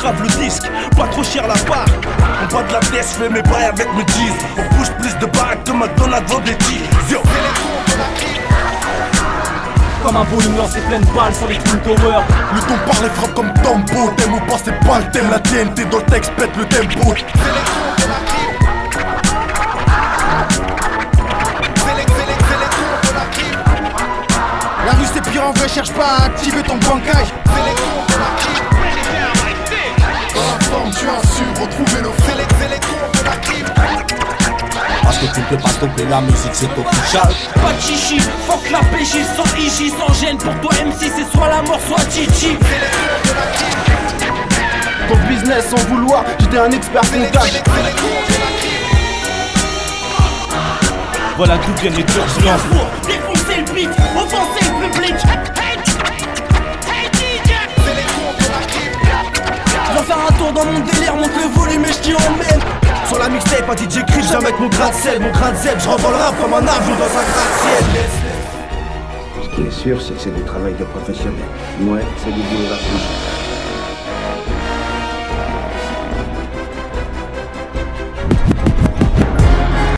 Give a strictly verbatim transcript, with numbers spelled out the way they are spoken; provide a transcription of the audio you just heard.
grave le disque, pas trop cher la part. On boit de la tête, fais mes bails avec mes jeans. On bouge plus de baraques que McDonald's vend des jeans. Yo. Comme un bowling lancé pleine balle sur les Twin Towers. Le ton parle et frappe comme Tambo. T'aimes ou pas c'est pas le thème. La T N T dans le texte pète le tempo. La rue c'est pire en vrai, cherche pas à activer ton bancage. Dans la forme tu as su retrouver le félec. Parce que tu ne peux pas stopper la musique, c'est official. Pas de chichi, fuck la P J, sans I J, sans gêne. Pour toi M C c'est soit la mort, soit Chichi. Ton business sans vouloir, j'étais un expert comptable. Voilà d'où viennent les turbulences. Pour défoncer le beat, offenser le public. Je vais faire un tour dans mon délire, monte le volume et je t'y emmène. Sur la mixtape, pas D J Chris, j'aime avec mon grain de sel, mon grain de zèbre. Je rentre dans le rap comme un avion dans un gratte-ciel. Ce qui est sûr, c'est que c'est du travail de professionnel. Moi, c'est du boulot d'artiste.